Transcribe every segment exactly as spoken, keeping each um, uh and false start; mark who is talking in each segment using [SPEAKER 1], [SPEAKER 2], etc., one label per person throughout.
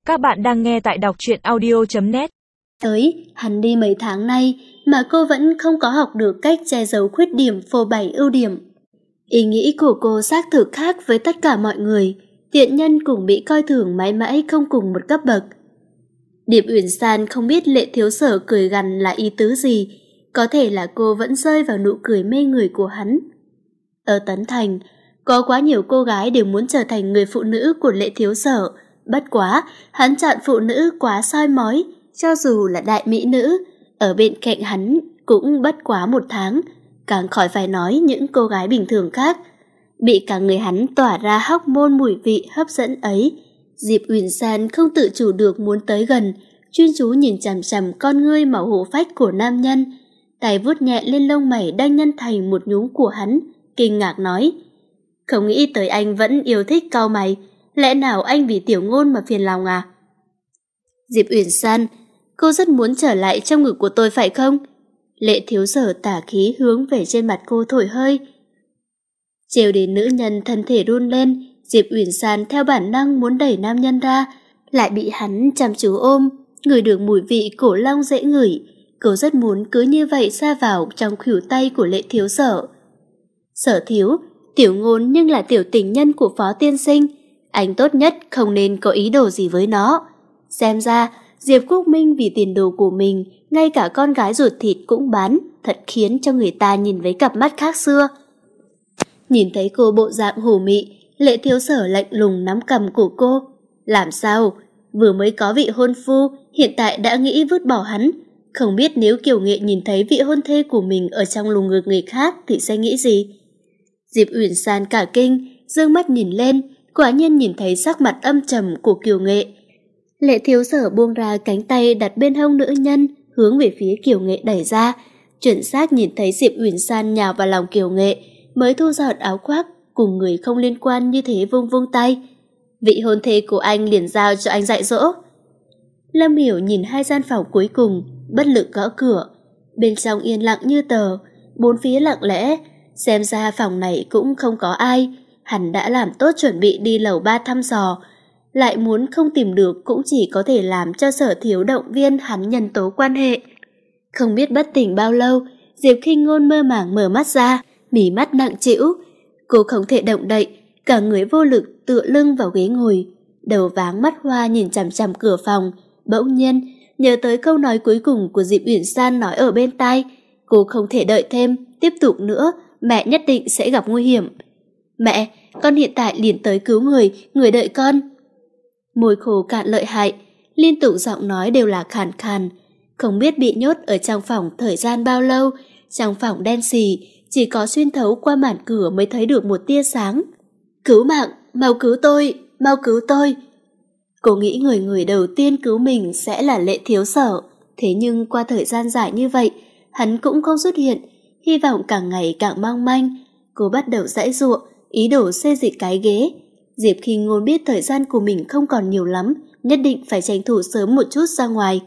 [SPEAKER 1] Các bạn đang nghe tại đọc truyện audio chấm net.
[SPEAKER 2] Tới, hắn đi mấy tháng nay mà cô vẫn không có học được cách che giấu khuyết điểm phô bày ưu điểm. Ý nghĩ của cô xác thực khác với tất cả mọi người, tiện nhân cũng bị coi thường mãi mãi không cùng một cấp bậc. Điệp Uyển San không biết Lệ Thiếu Sở cười gằn là ý tứ gì, có thể là cô vẫn rơi vào nụ cười mê người của hắn. Ở Tấn Thành, có quá nhiều cô gái đều muốn trở thành người phụ nữ của Lệ Thiếu Sở, bất quá, hắn chọn phụ nữ quá soi mói, cho dù là đại mỹ nữ, ở bên cạnh hắn cũng bất quá một tháng, càng khỏi phải nói những cô gái bình thường khác. Bị cả người hắn tỏa ra hóc môn mùi vị hấp dẫn ấy, Diệp Uyển San không tự chủ được muốn tới gần, chuyên chú nhìn chằm chằm con ngươi màu hổ phách của nam nhân, tay vuốt nhẹ lên lông mày đang nhăn thành một nhúm của hắn, kinh ngạc nói: "Không nghĩ tới anh vẫn yêu thích cau mày, lẽ nào anh vì Tiểu Ngôn mà phiền lòng à?" "Diệp Uyển San, cô rất muốn trở lại trong ngực của tôi phải không?" Lệ Thiếu Sở tả khí hướng về trên mặt cô thổi hơi. Trêu đến nữ nhân thân thể run lên, Diệp Uyển San theo bản năng muốn đẩy nam nhân ra, lại bị hắn chăm chú ôm, ngửi được mùi vị cổ long dễ ngửi. Cô rất muốn cứ như vậy sa vào trong khuỷu tay của Lệ Thiếu Sở. "Sở thiếu, Tiểu Ngôn nhưng là tiểu tình nhân của Phó tiên sinh, anh tốt nhất không nên có ý đồ gì với nó. Xem ra Diệp Quốc Minh vì tiền đồ của mình, ngay cả con gái ruột thịt cũng bán, thật khiến cho người ta nhìn với cặp mắt khác xưa." Nhìn thấy cô bộ dạng hổ mị, Lệ Thiếu Sở lạnh lùng nắm cằm của cô. Làm sao? Vừa mới có vị hôn phu, hiện tại đã nghĩ vứt bỏ hắn. Không biết nếu Kiều Nghệ nhìn thấy vị hôn thê của mình ở trong lồng ngực người khác thì sẽ nghĩ gì? Diệp Uyển San cả kinh, dương mắt nhìn lên, quả nhiên nhìn thấy sắc mặt âm trầm của Kiều Nghệ. Lệ Thiếu Sở buông ra cánh tay đặt bên hông nữ nhân, hướng về phía Kiều Nghệ đẩy ra, chuẩn xác nhìn thấy Diệp Uyển San nhào vào lòng Kiều Nghệ, mới thu dọn áo khoác, cùng người không liên quan như thế vung vung tay. "Vị hôn thê của anh liền giao cho anh dạy dỗ." Lâm Hiểu nhìn hai gian phòng cuối cùng, bất lực gõ cửa. Bên trong yên lặng như tờ, bốn phía lặng lẽ, xem ra phòng này cũng không có ai. Hắn đã làm tốt chuẩn bị đi lầu ba thăm dò, lại muốn không tìm được cũng chỉ có thể làm cho Sở Thiếu động viên hắn nhân tố quan hệ. Không biết bất tỉnh bao lâu, Diệp Khinh Ngôn mơ màng mở mắt ra, mí mắt nặng trĩu. Cô không thể động đậy, cả người vô lực tựa lưng vào ghế ngồi, đầu váng mắt hoa nhìn chằm chằm cửa phòng. Bỗng nhiên nhớ tới câu nói cuối cùng của Diệp Uyển San nói ở bên tai, cô không thể đợi thêm, tiếp tục nữa, mẹ nhất định sẽ gặp nguy hiểm. "Mẹ, con hiện tại liền tới cứu người, người đợi con." Môi khô cạn lợi hại, liên tục giọng nói đều là khàn khàn. Không biết bị nhốt ở trong phòng thời gian bao lâu, trong phòng đen xì, chỉ có xuyên thấu qua màn cửa mới thấy được một tia sáng. "Cứu mạng, mau cứu tôi, mau cứu tôi." Cô nghĩ người người đầu tiên cứu mình sẽ là Lệ Thiếu Sở, thế nhưng qua thời gian dài như vậy, hắn cũng không xuất hiện, hy vọng càng ngày càng mong manh. Cô bắt đầu giãy giụa, ý đồ xê dịch cái ghế. Diệp Khinh Ngôn biết thời gian của mình không còn nhiều lắm, nhất định phải tranh thủ sớm một chút ra ngoài.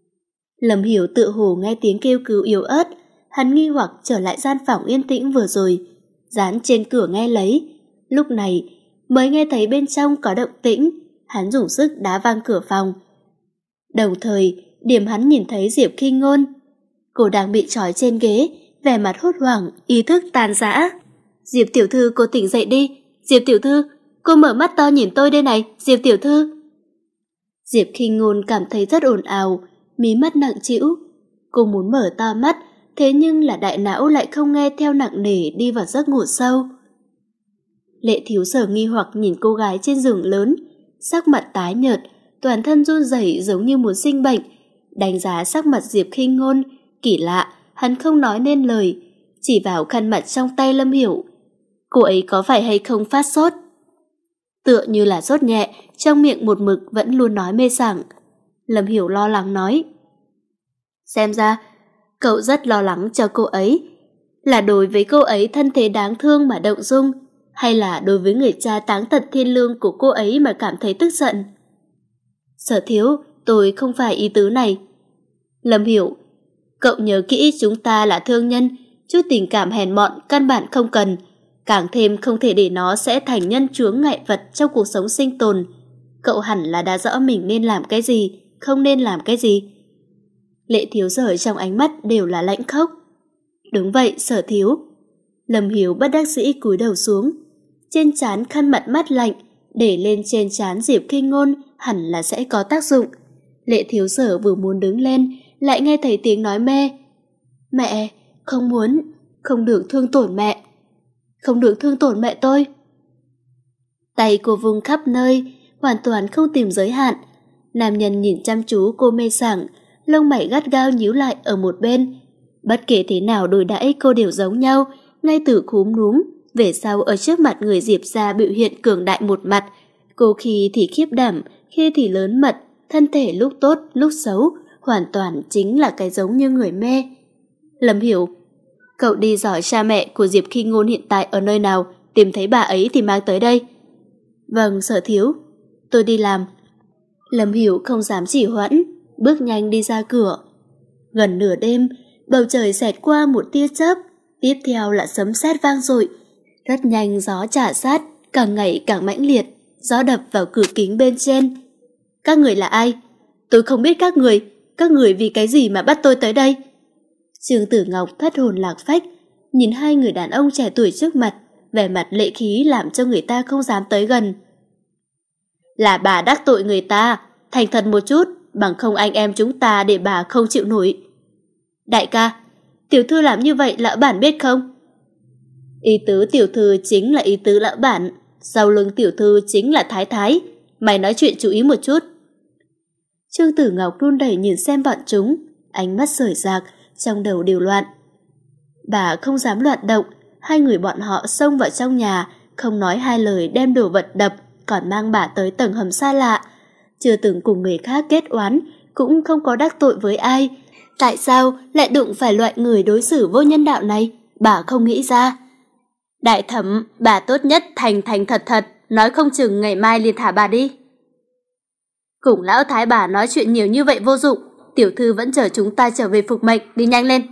[SPEAKER 2] Lâm Hiểu tự hồ nghe tiếng kêu cứu yếu ớt, hắn nghi hoặc trở lại gian phòng yên tĩnh vừa rồi, dán trên cửa nghe lấy. Lúc này mới nghe thấy bên trong có động tĩnh, hắn dùng sức đá văng cửa phòng. Đồng thời, điểm hắn nhìn thấy Diệp Khinh Ngôn. Cô đang bị trói trên ghế, vẻ mặt hốt hoảng, ý thức tan rã. "Diệp tiểu thư, cô tỉnh dậy đi. Diệp tiểu thư, cô mở mắt to nhìn tôi đây này, Diệp tiểu thư." Diệp Khinh Ngôn cảm thấy rất ồn ào, mí mắt nặng trĩu. Cô muốn mở to mắt, thế nhưng là đại não lại không nghe theo, nặng nề đi vào giấc ngủ sâu. Lệ Thiếu Sở nghi hoặc nhìn cô gái trên giường lớn, sắc mặt tái nhợt, toàn thân run rẩy giống như muốn sinh bệnh. Đánh giá sắc mặt Diệp Khinh Ngôn, kỳ lạ, hắn không nói nên lời, chỉ vào khăn mặt trong tay Lâm Hiểu. "Cô ấy có phải hay không phát sốt?" Tựa như là sốt nhẹ, trong miệng một mực vẫn luôn nói mê sảng. Lâm Hiểu lo lắng nói: "Xem ra cậu rất lo lắng cho cô ấy, là đối với cô ấy thân thế đáng thương mà động dung, hay là đối với người cha táng tận thiên lương của cô ấy mà cảm thấy tức giận?" "Sở thiếu, tôi không phải ý tứ này." "Lâm Hiểu, cậu nhớ kỹ chúng ta là thương nhân, chút tình cảm hèn mọn căn bản không cần, càng thêm không thể để nó sẽ thành nhân chướng ngại vật trong cuộc sống sinh tồn. cậu hẳn là đã rõ mình nên làm cái gì, không nên làm cái gì. Lệ Thiếu Sở trong ánh mắt đều là lãnh khốc. Đúng vậy, Sở thiếu. Lâm Hiếu bất đắc dĩ cúi đầu xuống. Trên trán khăn mặt mát lạnh, để lên trên trán Diệp Kinh Ngôn hẳn là sẽ có tác dụng. Lệ Thiếu Sở vừa muốn đứng lên, lại nghe thấy tiếng nói mê. Mẹ, không muốn, không được thương tổn mẹ. Không được thương tổn mẹ tôi. Tay cô vung khắp nơi, hoàn toàn không tìm giới hạn. Nam nhân nhìn chăm chú cô mê sảng, lông mày gắt gao nhíu lại ở một bên. Bất kể thế nào đối đãi cô đều giống nhau, ngay từ cúm núm, về sau ở trước mặt người Diệp gia biểu hiện cường đại một mặt. Cô khi thì khiếp đảm, khi thì lớn mật, thân thể lúc tốt, lúc xấu, hoàn toàn chính là cái giống như người mê. Lâm Hiểu, cậu đi dò cha mẹ của Diệp Kinh Ngôn hiện tại ở nơi nào, tìm thấy bà ấy thì mang tới đây. Vâng, Sở thiếu, tôi đi làm. Lâm Hiểu không dám trì hoãn, bước nhanh đi ra cửa. Gần nửa đêm, bầu trời xẹt qua một tia chớp, tiếp theo là sấm sét vang dội. Rất nhanh gió trả sát, càng ngày càng mãnh liệt, gió đập vào cửa kính bên trên. Các người là ai? Tôi không biết các người, các người vì cái gì mà bắt tôi tới đây? Trương Tử Ngọc thất hồn lạc phách, nhìn hai người đàn ông trẻ tuổi trước mặt, vẻ mặt lệ khí làm cho người ta không dám tới gần. Là bà đắc tội người ta, thành thật một chút, bằng không anh em chúng ta để bà không chịu nổi. Đại ca, tiểu thư làm như vậy lão bản biết không? Ý tứ tiểu thư chính là ý tứ lão bản, sau lưng tiểu thư chính là thái thái, mày nói chuyện chú ý một chút. Trương Tử Ngọc run rẩy nhìn xem bọn chúng, ánh mắt rời rạc, trong đầu đều loạn. Bà không dám loạn động, hai người bọn họ xông vào trong nhà, không nói hai lời đem đồ vật đập, còn mang bà tới tầng hầm xa lạ. Chưa từng cùng người khác kết oán, cũng không có đắc tội với ai. Tại sao lại đụng phải loại người đối xử vô nhân đạo này? Bà không nghĩ ra. Đại thẩm, bà tốt nhất thành thành thật thật, nói không chừng ngày mai liền thả bà đi. Cùng lão thái bà nói chuyện nhiều như vậy vô dụng, tiểu thư vẫn chờ chúng ta trở về phục mệnh, đi nhanh lên.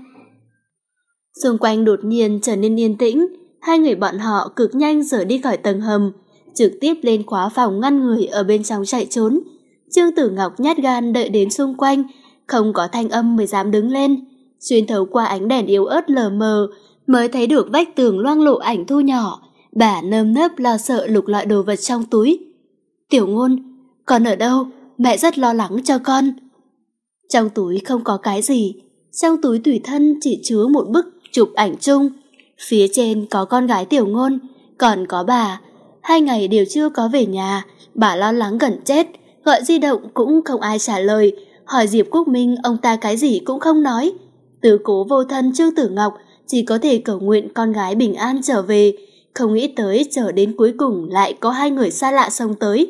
[SPEAKER 2] Xung quanh đột nhiên trở nên yên tĩnh, hai người bọn họ cực nhanh rời đi khỏi tầng hầm, trực tiếp lên khóa phòng ngăn người ở bên trong chạy trốn. Trương Tử Ngọc nhát gan đợi đến xung quanh, không có thanh âm mới dám đứng lên. Xuyên thấu qua ánh đèn yếu ớt lờ mờ, mới thấy được vách tường loang lộ ảnh Thu nhỏ. Bà nơm nớp lo sợ lục lọi đồ vật trong túi. Tiểu Ngôn, con ở đâu? Mẹ rất lo lắng cho con. Trong túi không có cái gì. Trong túi tùy thân chỉ chứa một bức chụp ảnh chung. Phía trên có con gái Tiểu Ngôn, còn có bà. Hai ngày đều chưa có về nhà, bà lo lắng gần chết, gọi di động cũng không ai trả lời, hỏi Diệp Quốc Minh ông ta cái gì cũng không nói. Tứ cố vô thân Trương Tử Ngọc chỉ có thể cầu nguyện con gái bình an trở về, không nghĩ tới chờ đến cuối cùng lại có hai người xa lạ xông tới.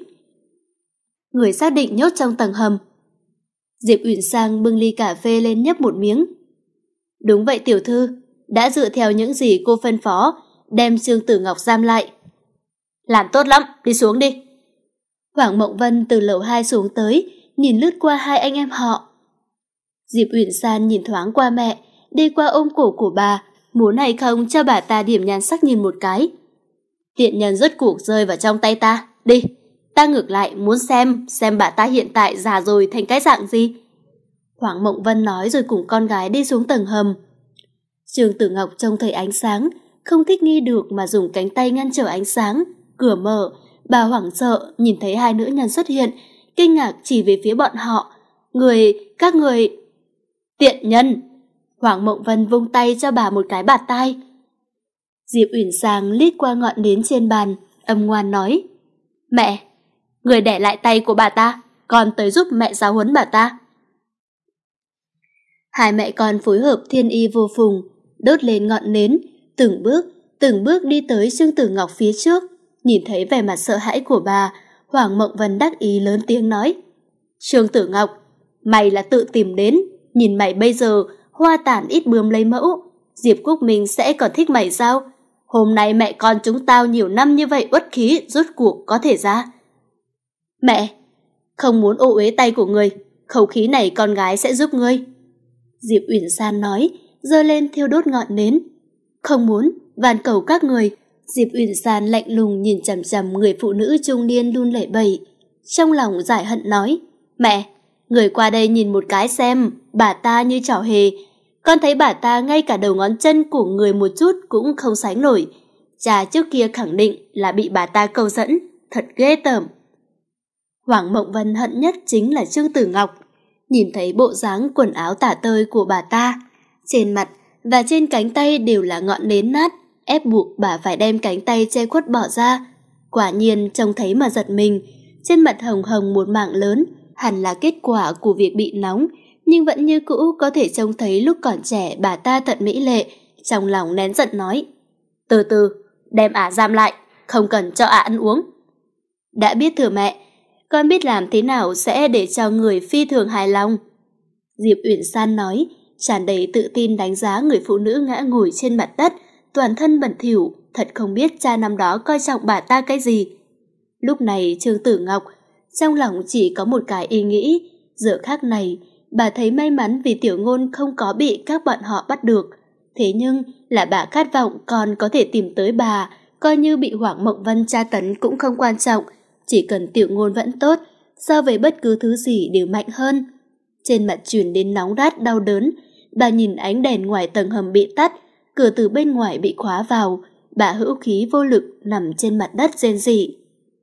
[SPEAKER 2] Người xác định nhốt trong tầng hầm. Diệp Uyển Sang bưng ly cà phê lên nhấp một miếng. Đúng vậy tiểu thư, đã dựa theo những gì cô phân phó, đem Trương Tử Ngọc giam lại. Làm tốt lắm, đi xuống đi. Hoàng Mộng Vân từ lầu hai xuống tới, nhìn lướt qua hai anh em họ. Diệp Uyển San nhìn thoáng qua mẹ, đi qua ôm cổ của bà, muốn hay không cho bà ta điểm nhan sắc nhìn một cái. Tiện nhân rốt cuộc rơi vào trong tay ta, đi. Ta ngược lại muốn xem, xem bà ta hiện tại già rồi thành cái dạng gì. Hoàng Mộng Vân nói rồi cùng con gái đi xuống tầng hầm. Trương Tử Ngọc trông thấy ánh sáng, không thích nghi được mà dùng cánh tay ngăn trở ánh sáng. Cửa mở, bà hoảng sợ nhìn thấy hai nữ nhân xuất hiện, kinh ngạc chỉ về phía bọn họ. Người, các người... Tiện nhân! Hoàng Mộng Vân vung tay cho bà một cái bạt tai. Diệp Uyển Sang lít qua ngọn nến trên bàn, âm ngoan nói. Mẹ, người đẻ lại tay của bà ta, con tới giúp mẹ giáo huấn bà ta. Hai mẹ con phối hợp thiên y vô phùng, đốt lên ngọn nến, từng bước, từng bước đi tới Trương Tử Ngọc phía trước. Nhìn thấy vẻ mặt sợ hãi của bà, Hoàng Mộng Vân đắc ý lớn tiếng nói. Trương Tử Ngọc, mày là tự tìm đến, nhìn mày bây giờ, hoa tàn ít bướm lấy mẫu, Diệp Quốc Minh sẽ còn thích mày sao? Hôm nay mẹ con chúng tao nhiều năm như vậy uất khí, rốt cuộc có thể ra. Mẹ, không muốn ô uế tay của người, khẩu khí này con gái sẽ giúp ngươi. Diệp Uyển San nói, giơ lên thiêu đốt ngọn nến. Không muốn, van cầu các người. Diệp Uyển San lạnh lùng nhìn chằm chằm người phụ nữ trung niên đun lẩy bẩy. Trong lòng giải hận nói, mẹ, người qua đây nhìn một cái xem, bà ta như trò hề. Con thấy bà ta ngay cả đầu ngón chân của người một chút cũng không sánh nổi. Cha trước kia khẳng định là bị bà ta câu dẫn, thật ghê tởm. Hoàng Mộng Vân hận nhất chính là Trương Tử Ngọc. Nhìn thấy bộ dáng quần áo tả tơi của bà ta, trên mặt và trên cánh tay đều là ngọn nến nát, ép buộc bà phải đem cánh tay che khuất bỏ ra. Quả nhiên trông thấy mà giật mình, trên mặt hồng hồng một mảng lớn, hẳn là kết quả của việc bị nóng, nhưng vẫn như cũ có thể trông thấy lúc còn trẻ bà ta thật mỹ lệ. Trong lòng nén giận nói, từ từ, đem ả giam lại, không cần cho ả ăn uống. Đã biết thưa mẹ, con biết làm thế nào sẽ để cho người phi thường hài lòng. Diệp Uyển San nói, tràn đầy tự tin đánh giá người phụ nữ ngã ngồi trên mặt đất, toàn thân bẩn thỉu, thật không biết cha năm đó coi trọng bà ta cái gì. Lúc này Trương Tử Ngọc trong lòng chỉ có một cái ý nghĩ, giờ khắc này bà thấy may mắn vì Tiểu Ngôn không có bị các bọn họ bắt được. Thế nhưng là bà khát vọng còn có thể tìm tới bà, coi như bị Hoàng Mộng Vân tra tấn cũng không quan trọng, chỉ cần Tiểu Ngôn vẫn tốt, so với bất cứ thứ gì đều mạnh hơn. Trên mặt truyền đến nóng rát đau đớn, bà nhìn ánh đèn ngoài tầng hầm bị tắt, cửa từ bên ngoài bị khóa vào, bà hữu khí vô lực nằm trên mặt đất rên rỉ.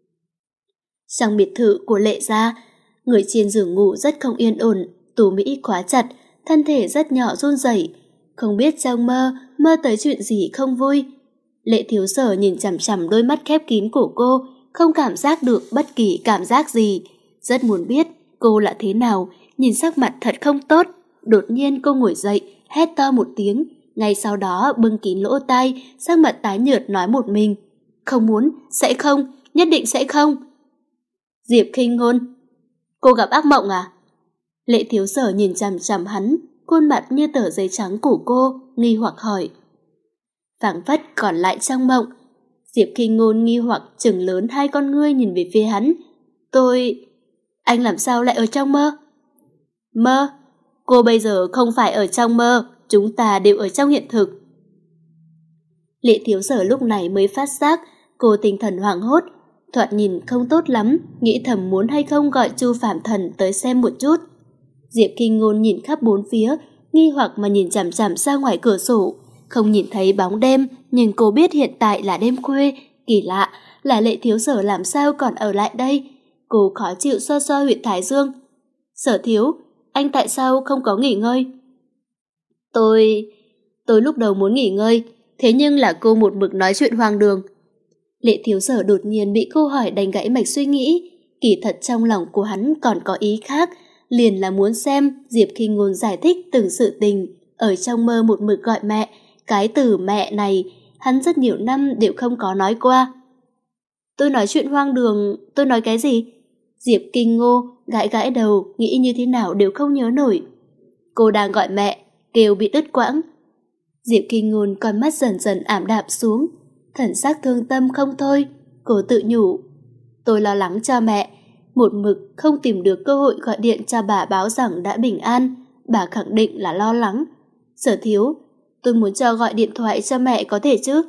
[SPEAKER 2] Trong biệt thự của Lệ gia, người trên giường ngủ rất không yên ổn, tủ Mỹ khóa chặt, thân thể rất nhỏ run rẩy, không biết trong mơ, mơ tới chuyện gì không vui. Lệ Thiếu Sở nhìn chằm chằm đôi mắt khép kín của cô, không cảm giác được bất kỳ cảm giác gì. Rất muốn biết cô là thế nào, nhìn sắc mặt thật không tốt. Đột nhiên cô ngồi dậy, hét to một tiếng, ngay sau đó bưng kín lỗ tai, sắc mặt tái nhợt nói một mình. Không muốn, sẽ không, nhất định sẽ không. Diệp Khinh Ngôn, cô gặp ác mộng à? Lệ Thiếu Sở nhìn chằm chằm hắn, khuôn mặt như tờ giấy trắng của cô, nghi hoặc hỏi. Phảng phất còn lại trong mộng. Diệp Khinh Ngôn nghi hoặc trừng lớn hai con ngươi nhìn về phía hắn. Tôi... Anh làm sao lại ở trong mơ? Mơ? Cô bây giờ không phải ở trong mơ, chúng ta đều ở trong hiện thực. Lệ Thiếu Sở lúc này mới phát giác, cô tinh thần hoảng hốt, thoạt nhìn không tốt lắm, nghĩ thầm muốn hay không gọi Chu Phạm Thần tới xem một chút. Diệp Khinh Ngôn nhìn khắp bốn phía, nghi hoặc mà nhìn chằm chằm ra ngoài cửa sổ, không nhìn thấy bóng đêm, nhưng cô biết hiện tại là đêm khuya, kỳ lạ là Lệ Thiếu Sở làm sao còn ở lại đây. Cô khó chịu xoa xoa huyệt thái dương. Sở Thiếu, anh tại sao không có nghỉ ngơi? Tôi... tôi lúc đầu muốn nghỉ ngơi, thế nhưng là cô một mực nói chuyện hoang đường. Lệ Thiếu Sở đột nhiên bị cô hỏi đánh gãy mạch suy nghĩ, kỳ thật trong lòng của hắn còn có ý khác, liền là muốn xem Diệp Khinh Ngôn giải thích từng sự tình. Ở trong mơ một mực gọi mẹ, cái từ mẹ này hắn rất nhiều năm đều không có nói qua. Tôi nói chuyện hoang đường, tôi nói cái gì? Diệp Kinh Ngô gãi gãi đầu, nghĩ như thế nào đều không nhớ nổi. Cô đang gọi mẹ, kêu bị đứt quãng. Diệp Kinh Ngôn con mắt dần dần ảm đạm xuống, thần sắc thương tâm không thôi. Cô tự nhủ, tôi lo lắng cho mẹ, một mực không tìm được cơ hội gọi điện cho bà báo rằng đã bình an. Bà khẳng định là lo lắng. Sở Thiếu, tôi muốn cho gọi điện thoại cho mẹ có thể chứ?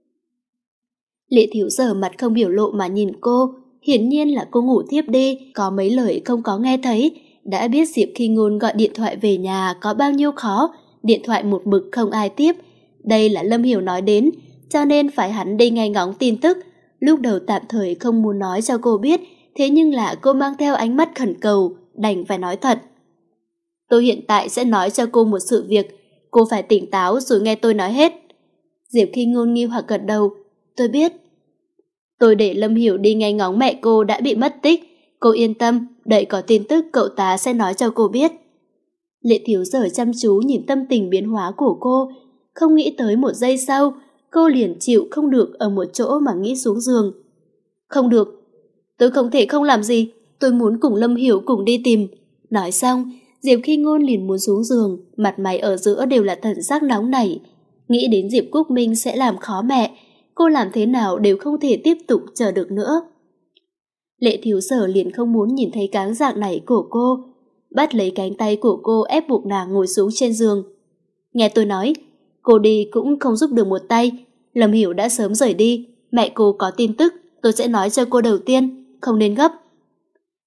[SPEAKER 2] Lệ Thiếu Sở mặt không biểu lộ mà nhìn cô, hiển nhiên là cô ngủ thiếp đi, có mấy lời không có nghe thấy, đã biết Diệp Khinh Ngôn gọi điện thoại về nhà có bao nhiêu khó, điện thoại một mực không ai tiếp. Đây là Lâm Hiểu nói đến, cho nên phải hắn đi nghe ngóng tin tức. Lúc đầu tạm thời không muốn nói cho cô biết, thế nhưng là cô mang theo ánh mắt khẩn cầu, đành phải nói thật. Tôi hiện tại sẽ nói cho cô một sự việc, cô phải tỉnh táo rồi nghe tôi nói hết. Diệp Khinh Ngôn nghi hoặc gật đầu, tôi biết. Tôi để Lâm Hiểu đi nghe ngóng mẹ cô đã bị mất tích, cô yên tâm, đợi có tin tức cậu ta sẽ nói cho cô biết. Lệ Thiếu Sở chăm chú nhìn tâm tình biến hóa của cô, không nghĩ tới một giây sau, cô liền chịu không được ở một chỗ mà nghĩ xuống giường. Không được, tôi không thể không làm gì, tôi muốn cùng Lâm Hiểu cùng đi tìm. Nói xong, Diệp Khinh Ngôn liền muốn xuống giường, mặt mày ở giữa đều là thần sắc nóng nảy. Nghĩ đến Diệp Cúc Minh sẽ làm khó mẹ, cô làm thế nào đều không thể tiếp tục chờ được nữa. Lệ Thiếu Sở liền không muốn nhìn thấy cáng dạng này của cô, bắt lấy cánh tay của cô ép buộc nàng ngồi xuống trên giường. Nghe tôi nói, cô đi cũng không giúp được một tay, Lâm Hiểu đã sớm rời đi, mẹ cô có tin tức, tôi sẽ nói cho cô đầu tiên, không nên gấp.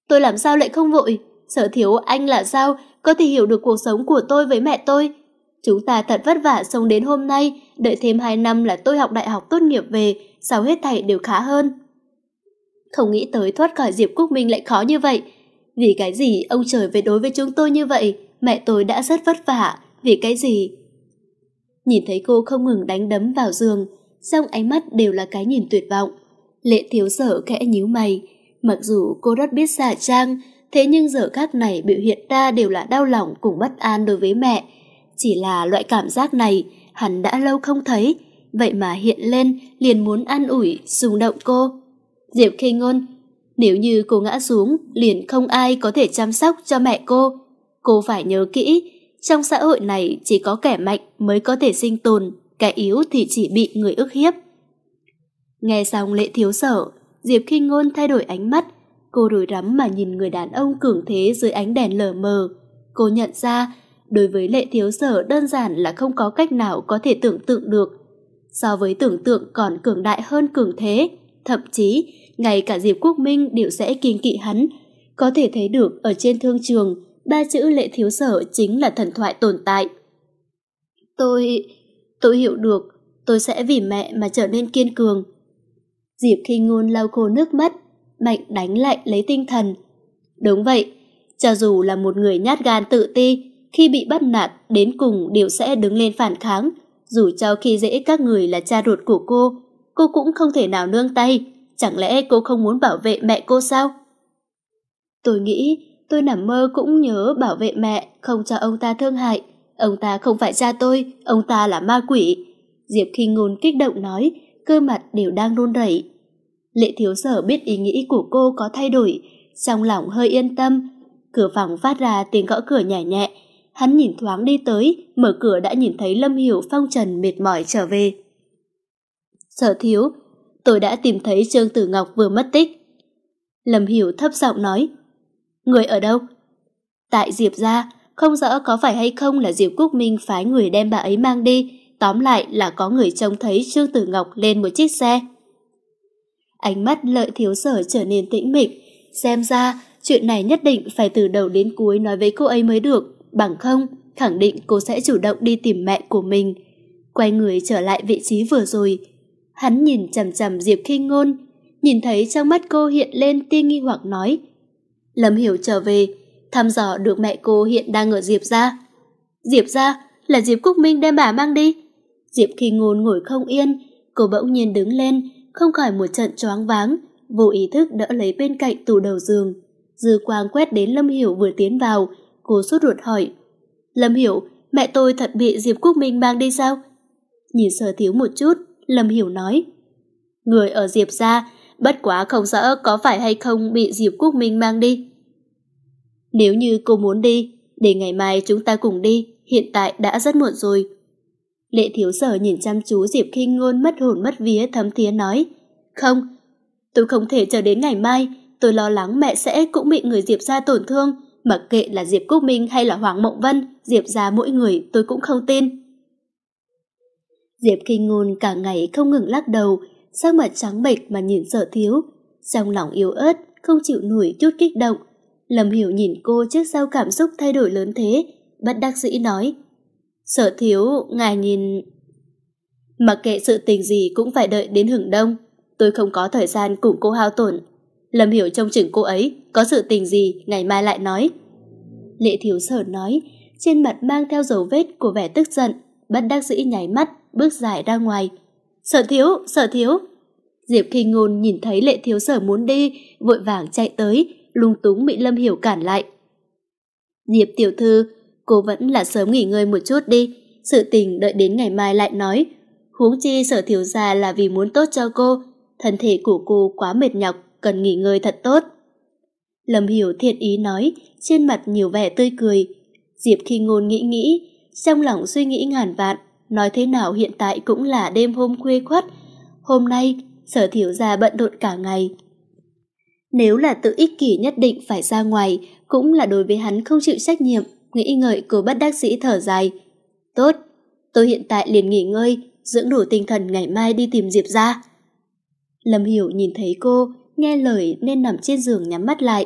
[SPEAKER 2] tôi làm sao lại không vội? Sở Thiếu, anh là sao có thể hiểu được cuộc sống của tôi với mẹ tôi? Chúng ta thật vất vả sống đến hôm nay, đợi thêm hai năm là tôi học đại học tốt nghiệp về, sao hết thảy đều khá hơn. Không nghĩ tới thoát khỏi Diệp Quốc Minh lại khó như vậy. Vì cái gì ông trời phải đối với chúng tôi như vậy? Mẹ tôi đã rất vất vả, vì cái gì? Nhìn thấy cô không ngừng đánh đấm vào giường, trong ánh mắt đều là cái nhìn tuyệt vọng. Lệ Thiếu Sở khẽ nhíu mày, mặc dù cô rất biết giả trang, thế nhưng giờ khắc này biểu hiện ra đều là đau lòng cùng bất an đối với mẹ. Chỉ là loại cảm giác này hắn đã lâu không thấy, vậy mà hiện lên liền muốn an ủi, rung động cô. Diệp Khinh Ngôn, nếu như cô ngã xuống, liền không ai có thể chăm sóc cho mẹ cô. Cô phải nhớ kỹ, trong xã hội này chỉ có kẻ mạnh mới có thể sinh tồn, kẻ yếu thì chỉ bị người ức hiếp. Nghe xong Lệ Thiếu Sở, Diệp Khinh Ngôn thay đổi ánh mắt, cô rối rắm mà nhìn người đàn ông cường thế dưới ánh đèn lờ mờ. Cô nhận ra, đối với Lệ Thiếu Sở đơn giản là không có cách nào có thể tưởng tượng được. So với tưởng tượng còn cường đại hơn cường thế, thậm chí ngay cả Diệp Quốc Minh đều sẽ kiêng kỵ hắn. Có thể thấy được ở trên thương trường, ba chữ Lệ Thiếu Sở chính là thần thoại tồn tại. Tôi... tôi hiểu được, tôi sẽ vì mẹ mà trở nên kiên cường. Diệp Khinh Ngôn lau khô nước mắt, mạnh đánh lại lấy tinh thần. Đúng vậy, cho dù là một người nhát gan tự ti, khi bị bắt nạt đến cùng đều sẽ đứng lên phản kháng. Dù cho khi dễ các người là cha ruột của cô, cô cũng không thể nào nương tay. Chẳng lẽ cô không muốn bảo vệ mẹ cô sao? Tôi nghĩ tôi nằm mơ cũng nhớ bảo vệ mẹ, không cho ông ta thương hại. Ông ta không phải cha tôi, ông ta là ma quỷ. Diệp Khinh Ngôn kích động nói, cơ mặt đều đang run rẩy. Lệ Thiếu Sở biết ý nghĩ của cô có thay đổi, trong lòng hơi yên tâm. Cửa phòng phát ra tiếng gõ cửa nhẹ nhẹ. Hắn nhìn thoáng đi tới, mở cửa đã nhìn thấy Lâm Hiểu phong trần mệt mỏi trở về. Sở Thiếu, tôi đã tìm thấy Trương Tử Ngọc vừa mất tích. Lâm Hiểu thấp giọng nói. Người ở đâu? Tại Diệp gia, không rõ có phải hay không là Diệp Quốc Minh phái người đem bà ấy mang đi. Tóm lại là có người trông thấy Trương Tử Ngọc lên một chiếc xe. Ánh mắt Lợi Thiếu Sở trở nên tĩnh mịch. Xem ra chuyện này nhất định phải từ đầu đến cuối nói với cô ấy mới được. Bằng không, khẳng định cô sẽ chủ động đi tìm mẹ của mình. Quay người trở lại vị trí vừa rồi. Hắn nhìn chằm chằm Diệp Khinh Ngôn, nhìn thấy trong mắt cô hiện lên tia nghi hoặc nói. Lâm Hiểu trở về, thăm dò được mẹ cô hiện đang ở Diệp gia. Diệp gia là Diệp Quốc Minh đem bà mang đi. Diệp Khinh Ngôn ngồi không yên, cô bỗng nhiên đứng lên, không khỏi một trận choáng váng, vô ý thức đỡ lấy bên cạnh tủ đầu giường. Dư quang quét đến Lâm Hiểu vừa tiến vào, cô sốt ruột hỏi. Lâm Hiểu, mẹ tôi thật bị Diệp Quốc Minh mang đi sao? Nhìn Sở Thiếu một chút, Lâm Hiểu nói. Người ở Diệp gia, bất quá không rõ có phải hay không bị Diệp Quốc Minh mang đi. Nếu như cô muốn đi, để ngày mai chúng ta cùng đi, hiện tại đã rất muộn rồi. Lệ Thiếu Sở nhìn chăm chú Diệp Khinh Ngôn mất hồn mất vía thấm thía nói. Không, tôi không thể chờ đến ngày mai, tôi lo lắng mẹ sẽ cũng bị người Diệp gia tổn thương, mặc kệ là Diệp Quốc Minh hay là Hoàng Mộng Vân, Diệp gia mỗi người tôi cũng không tin. Diệp Khinh Ngôn cả ngày không ngừng lắc đầu, sắc mặt trắng bệch mà nhìn Sở Thiếu, trong lòng yếu ớt, không chịu nổi chút kích động. Lâm Hiểu nhìn cô trước sau cảm xúc thay đổi lớn thế, bất đắc dĩ nói. Sở Thiếu, ngài nhìn... Mặc kệ sự tình gì cũng phải đợi đến hừng đông, tôi không có thời gian cùng cô hao tổn. Lâm Hiểu trông chừng cô ấy, có sự tình gì ngày mai lại nói. Lệ Thiếu Sở nói, trên mặt mang theo dấu vết của vẻ tức giận, bất đắc dĩ nháy mắt, bước dài ra ngoài. Sở Thiếu, Sở Thiếu. Diệp Khinh Ngôn nhìn thấy Lệ Thiếu Sở muốn đi, vội vàng chạy tới, lung túng bị Lâm Hiểu cản lại. Diệp tiểu thư, cô vẫn là sớm nghỉ ngơi một chút đi, sự tình đợi đến ngày mai lại nói. Huống chi Sở thiếu gia là vì muốn tốt cho cô, thân thể của cô quá mệt nhọc, cần nghỉ ngơi thật tốt. Lâm Hiểu thiện ý nói, trên mặt nhiều vẻ tươi cười. Diệp Khinh Ngôn nghĩ nghĩ, trong lòng suy nghĩ ngàn vạn, nói thế nào hiện tại cũng là đêm hôm khuya khoắt. Hôm nay, Sở thiếu gia bận rộn cả ngày. Nếu là tự ích kỷ nhất định phải ra ngoài, cũng là đối với hắn không chịu trách nhiệm, nghĩ ngợi cô bất đắc dĩ thở dài. Tốt, tôi hiện tại liền nghỉ ngơi, dưỡng đủ tinh thần ngày mai đi tìm Diệp gia. Lâm Hiểu nhìn thấy cô, nghe lời nên nằm trên giường nhắm mắt lại.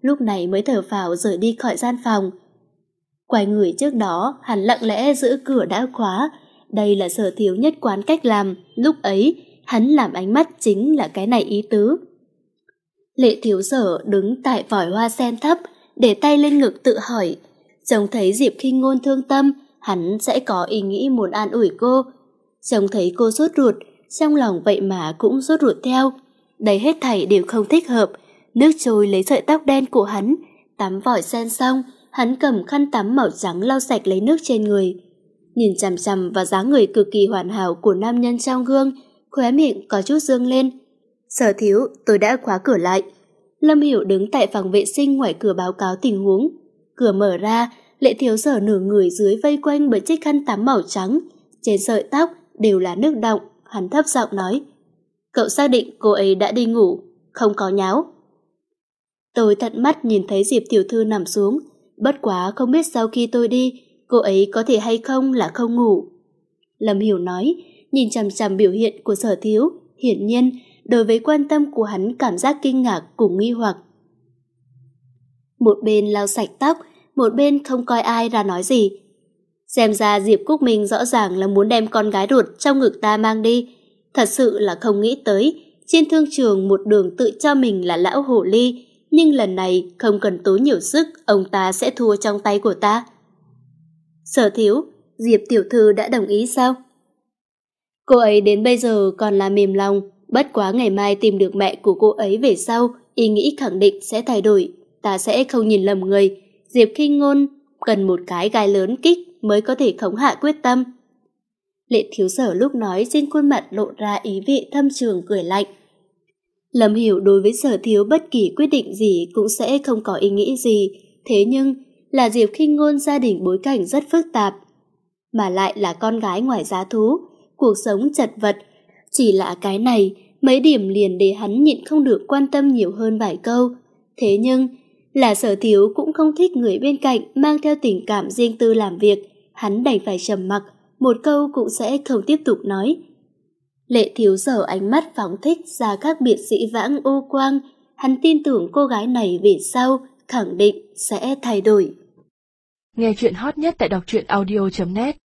[SPEAKER 2] lúc này mới thở phào rời đi khỏi gian phòng. Quay người trước đó, hắn lặng lẽ giữ cửa đã khóa. Đây là Sở Thiếu nhất quán cách làm, lúc ấy hắn làm ánh mắt chính là cái này ý tứ. Lệ Thiếu Sở đứng tại vòi hoa sen thấp, để tay lên ngực tự hỏi. Trông thấy Diệp Khinh Ngôn thương tâm, hắn sẽ có ý nghĩ muốn an ủi cô. Trông thấy cô sốt ruột, trong lòng vậy mà cũng sốt ruột theo. Đây hết thảy đều không thích hợp. Nước trôi lấy sợi tóc đen của hắn. Tắm vòi sen xong, hắn cầm khăn tắm màu trắng lau sạch lấy nước trên người. Nhìn chằm chằm vào dáng người cực kỳ hoàn hảo của nam nhân trong gương, khóe miệng có chút dương lên. Sở Thiếu, tôi đã khóa cửa lại. Lâm Hiểu đứng tại phòng vệ sinh ngoài cửa báo cáo tình huống. Cửa mở ra, Lệ Thiếu Sở nửa người dưới vây quanh bởi chiếc khăn tắm màu trắng. Trên sợi tóc đều là nước đọng. Hắn thấp giọng nói, cậu xác định cô ấy đã đi ngủ, không có nháo. Tôi tận mắt nhìn thấy Diệp tiểu thư nằm xuống, bất quá không biết sau khi tôi đi, cô ấy có thể hay không là không ngủ. Lâm Hiểu nói, nhìn chằm chằm biểu hiện của Sở Thiếu, hiển nhiên đối với quan tâm của hắn cảm giác kinh ngạc cùng nghi hoặc. Một bên lau sạch tóc, một bên không coi ai ra nói gì. Xem ra Diệp Cúc Minh rõ ràng là muốn đem con gái ruột trong ngực ta mang đi. Thật sự là không nghĩ tới, trên thương trường một đường tự cho mình là lão hổ ly, nhưng lần này không cần tốn nhiều sức, ông ta sẽ thua trong tay của ta. Sở Thiếu, Diệp tiểu thư đã đồng ý sao? Cô ấy đến bây giờ còn là mềm lòng, bất quá ngày mai tìm được mẹ của cô ấy về sau, ý nghĩ khẳng định sẽ thay đổi. Ta sẽ không nhìn lầm người. Diệp Khinh Ngôn cần một cái gai lớn kích mới có thể khống hạ quyết tâm. Lệ Thiếu Sở lúc nói trên khuôn mặt lộ ra ý vị thâm trường cười lạnh. Lâm Hiểu đối với Sở Thiếu bất kỳ quyết định gì cũng sẽ không có ý nghĩ gì, thế nhưng là Diệp Khinh Ngôn gia đình bối cảnh rất phức tạp, mà lại là con gái ngoài giá thú, cuộc sống chật vật, chỉ là cái này mấy điểm liền để hắn nhịn không được quan tâm nhiều hơn vài câu. Thế nhưng là Sở Thiếu cũng không thích người bên cạnh mang theo tình cảm riêng tư làm việc, hắn đành phải trầm mặc, một câu cũng sẽ không tiếp tục nói. Lệ Thiếu Sở ánh mắt phóng thích ra khác biệt dĩ vãng ô quang, hắn tin tưởng cô gái này về sau khẳng định sẽ thay đổi.
[SPEAKER 1] Nghe chuyện hot nhất tại đọc truyện audio chấm net.